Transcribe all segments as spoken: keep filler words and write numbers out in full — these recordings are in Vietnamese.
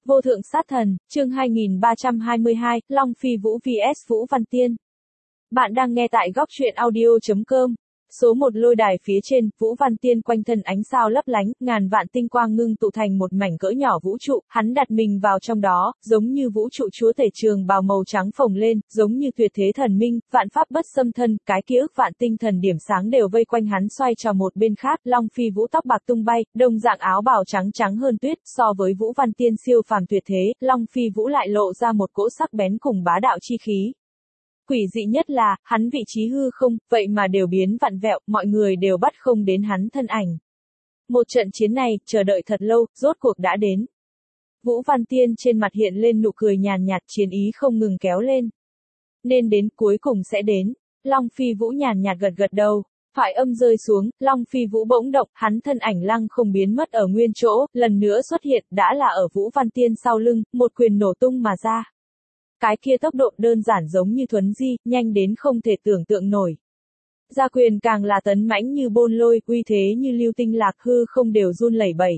Vô thượng sát thần, chương hai nghìn ba trăm hai mươi hai, Long Phi Vũ vs Vũ Văn Tiên. Bạn đang nghe tại góc truyện audio chấm com. Số một lôi đài phía trên, Vũ Văn Tiên quanh thân ánh sao lấp lánh, ngàn vạn tinh quang ngưng tụ thành một mảnh cỡ nhỏ vũ trụ, hắn đặt mình vào trong đó, giống như vũ trụ chúa tể trường bào màu trắng phồng lên, giống như tuyệt thế thần minh, vạn pháp bất xâm thân, cái kia ức vạn tinh thần điểm sáng đều vây quanh hắn xoay tròn một bên khác, Long Phi Vũ tóc bạc tung bay, đồng dạng áo bào trắng trắng hơn tuyết, so với Vũ Văn Tiên siêu phàm tuyệt thế, Long Phi Vũ lại lộ ra một cỗ sắc bén cùng bá đạo chi khí. Quỷ dị nhất là, hắn vị trí hư không, vậy mà đều biến vặn vẹo, mọi người đều bắt không đến hắn thân ảnh. Một trận chiến này, chờ đợi thật lâu, rốt cuộc đã đến. Vũ Văn Tiên trên mặt hiện lên nụ cười nhàn nhạt, chiến ý không ngừng kéo lên. Nên đến, cuối cùng sẽ đến. Long Phi Vũ nhàn nhạt gật gật đầu. Thoại âm rơi xuống, Long Phi Vũ bỗng động, hắn thân ảnh lăng không biến mất ở nguyên chỗ, lần nữa xuất hiện, đã là ở Vũ Văn Tiên sau lưng, một quyền nổ tung mà ra. Cái kia tốc độ đơn giản giống như thuấn di, nhanh đến không thể tưởng tượng nổi. Gia quyền càng là tấn mãnh như bôn lôi, uy thế như lưu tinh lạc hư không đều run lẩy bẩy.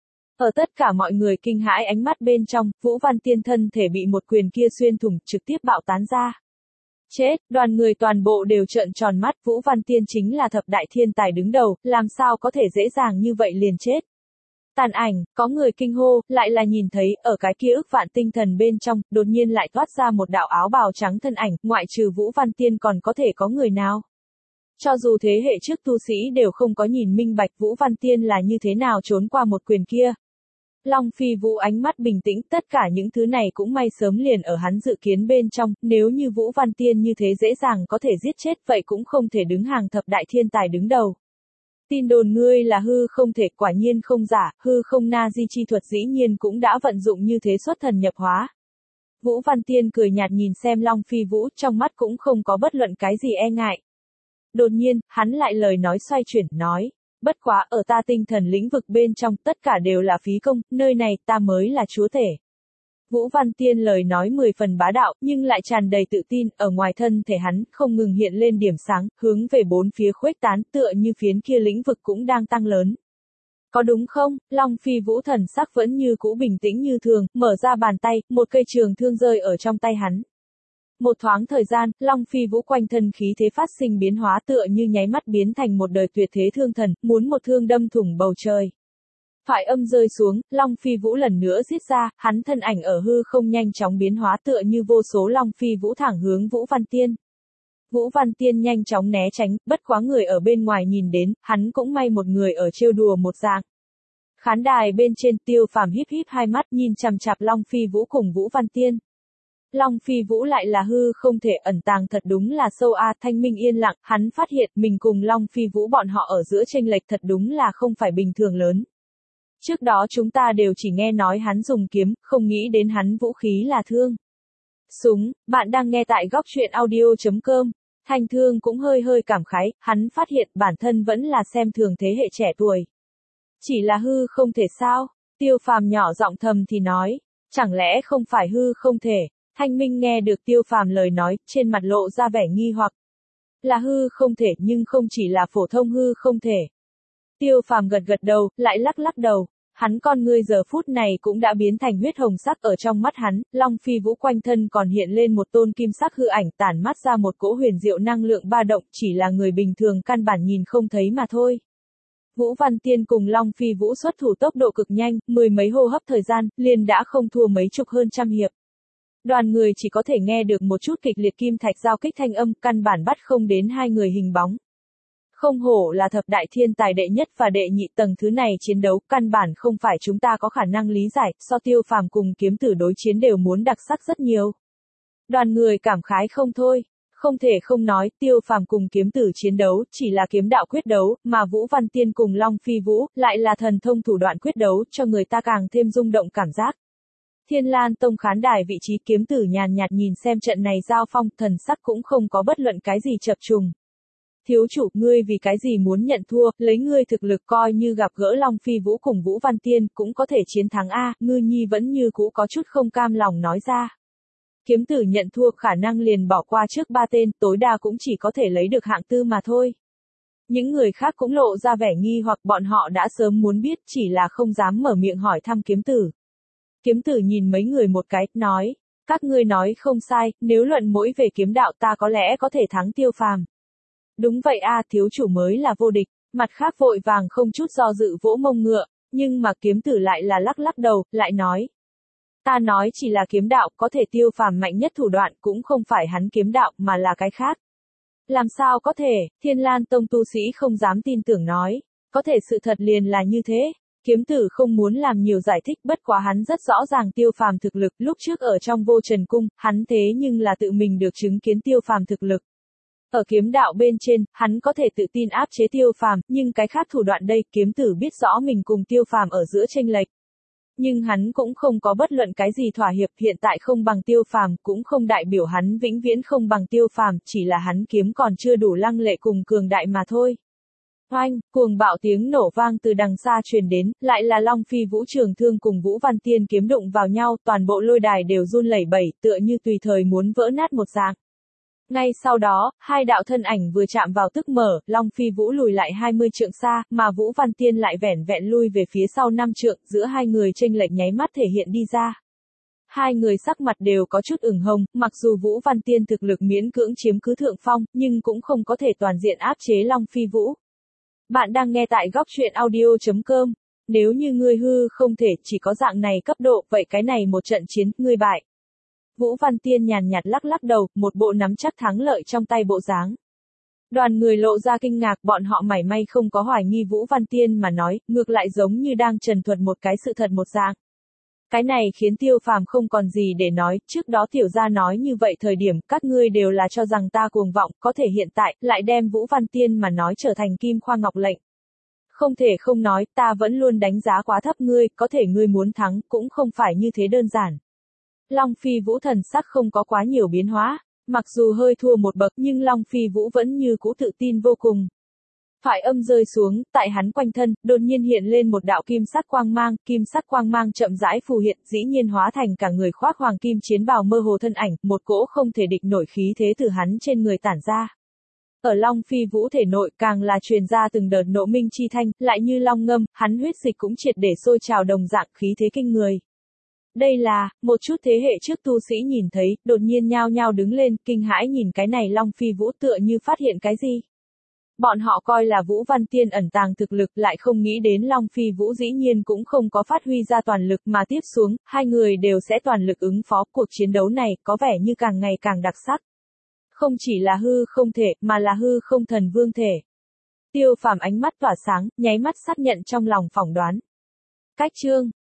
Ở tất cả mọi người kinh hãi ánh mắt bên trong, Vũ Văn Tiên thân thể bị một quyền kia xuyên thủng, trực tiếp bạo tán ra. Chết, đoàn người toàn bộ đều trợn tròn mắt, Vũ Văn Tiên chính là thập đại thiên tài đứng đầu, làm sao có thể dễ dàng như vậy liền chết. Tàn ảnh, có người kinh hô, lại là nhìn thấy, ở cái kia ức vạn tinh thần bên trong, đột nhiên lại toát ra một đạo áo bào trắng thân ảnh, ngoại trừ Vũ Văn Tiên còn có thể có người nào. Cho dù thế hệ trước tu sĩ đều không có nhìn minh bạch Vũ Văn Tiên là như thế nào trốn qua một quyền kia. Long Phi Vũ ánh mắt bình tĩnh, tất cả những thứ này cũng may sớm liền ở hắn dự kiến bên trong, nếu như Vũ Văn Tiên như thế dễ dàng có thể giết chết vậy cũng không thể đứng hàng thập đại thiên tài đứng đầu. Tin đồn ngươi là hư không thể, quả nhiên không giả, hư không na di chi thuật dĩ nhiên cũng đã vận dụng như thế xuất thần nhập hóa. Vũ Văn Tiên cười nhạt nhìn xem Long Phi Vũ, trong mắt cũng không có bất luận cái gì e ngại. Đột nhiên, hắn lại lời nói xoay chuyển, nói, bất quá ở ta tinh thần lĩnh vực bên trong, tất cả đều là phí công, nơi này ta mới là chúa tể. Vũ Văn Tiên lời nói mười phần bá đạo, nhưng lại tràn đầy tự tin, ở ngoài thân thể hắn, không ngừng hiện lên điểm sáng, hướng về bốn phía khuếch tán, tựa như phiến kia lĩnh vực cũng đang tăng lớn. Có đúng không? Long Phi Vũ thần sắc vẫn như cũ bình tĩnh như thường, mở ra bàn tay, một cây trường thương rơi ở trong tay hắn. Một thoáng thời gian, Long Phi Vũ quanh thân khí thế phát sinh biến hóa tựa như nháy mắt biến thành một đời tuyệt thế thương thần, muốn một thương đâm thủng bầu trời. Thoại âm rơi xuống, Long Phi Vũ lần nữa giết ra, hắn thân ảnh ở hư không nhanh chóng biến hóa tựa như vô số Long Phi Vũ thẳng hướng Vũ Văn Tiên. Vũ Văn Tiên nhanh chóng né tránh, bất quá người ở bên ngoài nhìn đến, hắn cũng may một người ở trêu đùa một dạng. Khán đài bên trên, Tiêu Phàm híp híp hai mắt nhìn chằm chằm Long Phi Vũ cùng Vũ Văn Tiên. Long Phi Vũ lại là hư không thể ẩn tàng thật đúng là sâu a, thanh minh yên lặng, hắn phát hiện mình cùng Long Phi Vũ bọn họ ở giữa chênh lệch thật đúng là không phải bình thường lớn. Trước đó chúng ta đều chỉ nghe nói hắn dùng kiếm, không nghĩ đến hắn vũ khí là thương. Súng, bạn đang nghe tại góc truyện audio chấm com. Thanh Thương cũng hơi hơi cảm khái, hắn phát hiện bản thân vẫn là xem thường thế hệ trẻ tuổi. Chỉ là hư không thể sao? Tiêu Phàm nhỏ giọng thầm thì nói, chẳng lẽ không phải hư không thể? Thanh Minh nghe được Tiêu Phàm lời nói, trên mặt lộ ra vẻ nghi hoặc. Là hư không thể nhưng không chỉ là phổ thông hư không thể. Tiêu Phàm gật gật đầu, lại lắc lắc đầu. Hắn con ngươi giờ phút này cũng đã biến thành huyết hồng sắc ở trong mắt hắn, Long Phi Vũ quanh thân còn hiện lên một tôn kim sắc hư ảnh tản mắt ra một cỗ huyền diệu năng lượng ba động, chỉ là người bình thường căn bản nhìn không thấy mà thôi. Vũ Văn Tiên cùng Long Phi Vũ xuất thủ tốc độ cực nhanh, mười mấy hô hấp thời gian, liền đã không thua mấy chục hơn trăm hiệp. Đoàn người chỉ có thể nghe được một chút kịch liệt kim thạch giao kích thanh âm, căn bản bắt không đến hai người hình bóng. Không hổ là thập đại thiên tài đệ nhất và đệ nhị tầng thứ này chiến đấu, căn bản không phải chúng ta có khả năng lý giải, so Tiêu Phàm cùng kiếm tử đối chiến đều muốn đặc sắc rất nhiều. Đoàn người cảm khái không thôi, không thể không nói, Tiêu Phàm cùng kiếm tử chiến đấu, chỉ là kiếm đạo quyết đấu, mà Vũ Văn Tiên cùng Long Phi Vũ, lại là thần thông thủ đoạn quyết đấu, cho người ta càng thêm rung động cảm giác. Thiên Lan Tông khán đài vị trí kiếm tử nhàn nhạt nhìn xem trận này giao phong, thần sắc cũng không có bất luận cái gì chập trùng. Thiếu chủ, ngươi vì cái gì muốn nhận thua, lấy ngươi thực lực coi như gặp gỡ Long Phi Vũ cùng Vũ Văn Tiên, cũng có thể chiến thắng a, Ngư Nhi vẫn như cũ có chút không cam lòng nói ra. Kiếm tử nhận thua khả năng liền bỏ qua trước ba tên, tối đa cũng chỉ có thể lấy được hạng tư mà thôi. Những người khác cũng lộ ra vẻ nghi hoặc bọn họ đã sớm muốn biết chỉ là không dám mở miệng hỏi thăm kiếm tử. Kiếm Tử nhìn mấy người một cái, nói, các ngươi nói không sai, nếu luận mỗi về kiếm đạo ta có lẽ có thể thắng Tiêu Phàm. Đúng vậy a, thiếu chủ mới là vô địch, mặt khác vội vàng không chút do dự vỗ mông ngựa, nhưng mà Kiếm Tử lại là lắc lắc đầu, lại nói. Ta nói chỉ là kiếm đạo, có thể Tiêu Phàm mạnh nhất thủ đoạn cũng không phải hắn kiếm đạo mà là cái khác. Làm sao có thể, Thiên Lan Tông tu sĩ không dám tin tưởng nói, có thể sự thật liền là như thế. Kiếm Tử không muốn làm nhiều giải thích, bất quá hắn rất rõ ràng Tiêu Phàm thực lực, lúc trước ở trong Vô Trần Cung, hắn thế nhưng là tự mình được chứng kiến Tiêu Phàm thực lực. Ở kiếm đạo bên trên, hắn có thể tự tin áp chế Tiêu Phàm, nhưng cái khác thủ đoạn đây, Kiếm Tử biết rõ mình cùng Tiêu Phàm ở giữa chênh lệch. Nhưng hắn cũng không có bất luận cái gì thỏa hiệp, hiện tại không bằng Tiêu Phàm, cũng không đại biểu hắn vĩnh viễn không bằng Tiêu Phàm, chỉ là hắn kiếm còn chưa đủ lăng lệ cùng cường đại mà thôi. Oanh, cuồng bạo tiếng nổ vang từ đằng xa truyền đến, lại là Long Phi Vũ Trường Thương cùng Vũ Văn Tiên kiếm đụng vào nhau, toàn bộ lôi đài đều run lẩy bẩy, tựa như tùy thời muốn vỡ nát một dạng. Ngay sau đó, hai đạo thân ảnh vừa chạm vào tức mở, Long Phi Vũ lùi lại hai mươi trượng xa, mà Vũ Văn Tiên lại vẻn vẹn lui về phía sau năm trượng, giữa hai người chênh lệch nháy mắt thể hiện đi ra. Hai người sắc mặt đều có chút ửng hồng, mặc dù Vũ Văn Tiên thực lực miễn cưỡng chiếm cứ thượng phong, nhưng cũng không có thể toàn diện áp chế Long Phi Vũ. Bạn đang nghe tại góc truyện audio chấm com. Nếu như ngươi hư không thể chỉ có dạng này cấp độ, vậy cái này một trận chiến, ngươi bại. Vũ Văn Tiên nhàn nhạt lắc lắc đầu, một bộ nắm chắc thắng lợi trong tay bộ dáng. Đoàn người lộ ra kinh ngạc, bọn họ mảy may không có hoài nghi Vũ Văn Tiên mà nói, ngược lại giống như đang trần thuật một cái sự thật một dạng. Cái này khiến Tiêu Phàm không còn gì để nói, trước đó tiểu gia nói như vậy thời điểm, các ngươi đều là cho rằng ta cuồng vọng, có thể hiện tại, lại đem Vũ Văn Tiên mà nói trở thành kim khoa ngọc lệnh. Không thể không nói, ta vẫn luôn đánh giá quá thấp ngươi, có thể ngươi muốn thắng, cũng không phải như thế đơn giản. Long Phi Vũ thần sắc không có quá nhiều biến hóa, mặc dù hơi thua một bậc nhưng Long Phi Vũ vẫn như cũ tự tin vô cùng. Thoại âm rơi xuống, tại hắn quanh thân, đột nhiên hiện lên một đạo kim sắc quang mang, kim sắc quang mang chậm rãi phù hiện, dĩ nhiên hóa thành cả người khoác hoàng kim chiến bào mơ hồ thân ảnh, một cỗ không thể địch nổi khí thế từ hắn trên người tản ra. Ở Long Phi Vũ thể nội càng là truyền ra từng đợt nộ minh chi thanh, lại như long ngâm, hắn huyết dịch cũng triệt để sôi trào đồng dạng khí thế kinh người. Đây là, một chút thế hệ trước tu sĩ nhìn thấy, đột nhiên nhao nhao đứng lên, kinh hãi nhìn cái này Long Phi Vũ tựa như phát hiện cái gì. Bọn họ coi là Vũ Văn Tiên ẩn tàng thực lực, lại không nghĩ đến Long Phi Vũ dĩ nhiên cũng không có phát huy ra toàn lực mà tiếp xuống, hai người đều sẽ toàn lực ứng phó, cuộc chiến đấu này có vẻ như càng ngày càng đặc sắc. Không chỉ là hư không thể, mà là hư không thần vương thể. Tiêu Phàm ánh mắt tỏa sáng, nháy mắt xác nhận trong lòng phỏng đoán. Cách chương